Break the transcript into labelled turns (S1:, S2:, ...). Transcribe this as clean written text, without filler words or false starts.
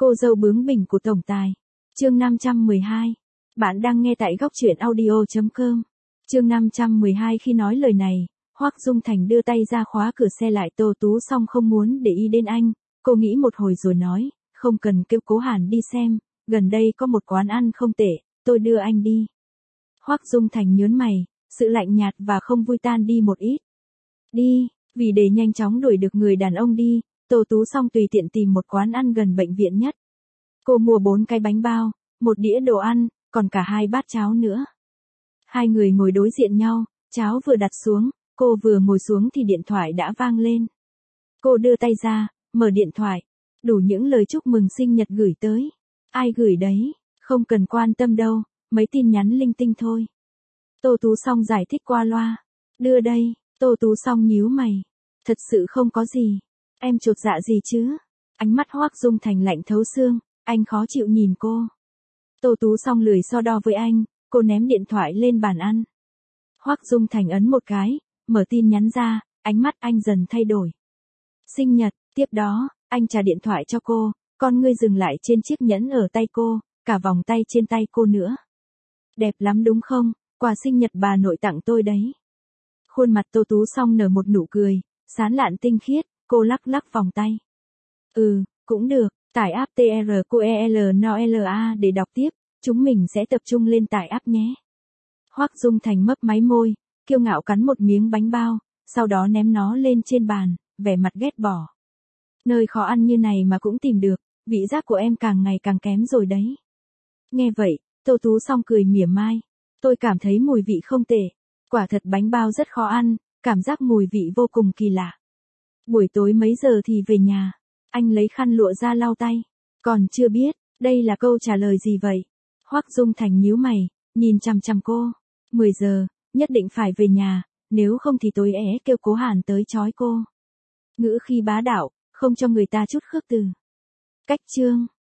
S1: Cô dâu bướng bỉnh của tổng tài. Chương 512. Bạn đang nghe tại góc truyện audio.com. Chương 512. Khi nói lời này, Hoắc Dung Thành đưa tay ra khóa cửa xe lại. Tô Tú Song không muốn để ý đến anh, cô nghĩ một hồi rồi nói, không cần kêu Cố Hàn đi xem, gần đây có một quán ăn không tệ, tôi đưa anh đi. Hoắc Dung Thành nhớn mày, sự lạnh nhạt và không vui tan đi một ít. Đi, vì để nhanh chóng đuổi được người đàn ông đi, Tô Tú Song tùy tiện tìm một quán ăn gần bệnh viện nhất. Cô mua 4 cái bánh bao, một đĩa đồ ăn, còn cả 2 bát cháo nữa. Hai người ngồi đối diện nhau, cháo vừa đặt xuống, cô vừa ngồi xuống thì điện thoại đã vang lên. Cô đưa tay ra, mở điện thoại, đủ những lời chúc mừng sinh nhật gửi tới. Ai gửi đấy, không cần quan tâm đâu, mấy tin nhắn linh tinh thôi. Tô Tú Song giải thích qua loa. Đưa đây, Tô Tú Song nhíu mày. Thật sự không có gì. Em chột dạ gì chứ? Ánh mắt Hoắc Dung Thành lạnh thấu xương, anh khó chịu nhìn cô. Tô Tú Song lười so đo với anh, cô ném điện thoại lên bàn ăn. Hoắc Dung Thành ấn một cái, mở tin nhắn ra, ánh mắt anh dần thay đổi. Sinh nhật, tiếp đó, anh trả điện thoại cho cô, con ngươi dừng lại trên chiếc nhẫn ở tay cô, cả vòng tay trên tay cô nữa. Đẹp lắm đúng không, quà sinh nhật bà nội tặng tôi đấy. Khuôn mặt Tô Tú Song nở một nụ cười, sán lạn tinh khiết, cô lắc lắc vòng tay. Cũng được, tải app TRQELNOLA để đọc tiếp, chúng mình sẽ tập trung lên tải app nhé. Hoắc Dung Thành mấp máy môi, kiêu ngạo cắn một miếng bánh bao, sau đó ném nó lên trên bàn, vẻ mặt ghét bỏ. Nơi khó ăn như này mà cũng tìm được, vị giác của em càng ngày càng kém rồi đấy. Nghe vậy, Tô Tú Song cười mỉa mai. Tôi cảm thấy mùi vị không tệ. Quả thật bánh bao rất khó ăn, cảm giác mùi vị vô cùng kỳ lạ. Buổi tối mấy giờ thì về nhà? Anh lấy khăn lụa ra lau tay. Còn chưa biết, đây là câu trả lời gì vậy? Hoắc Dung Thành nhíu mày, nhìn chằm chằm cô. 10 giờ, nhất định phải về nhà, nếu không thì tối kêu Cố Hàn tới trói cô. Ngữ khí bá đạo, không cho người ta chút khước từ. Cách chương.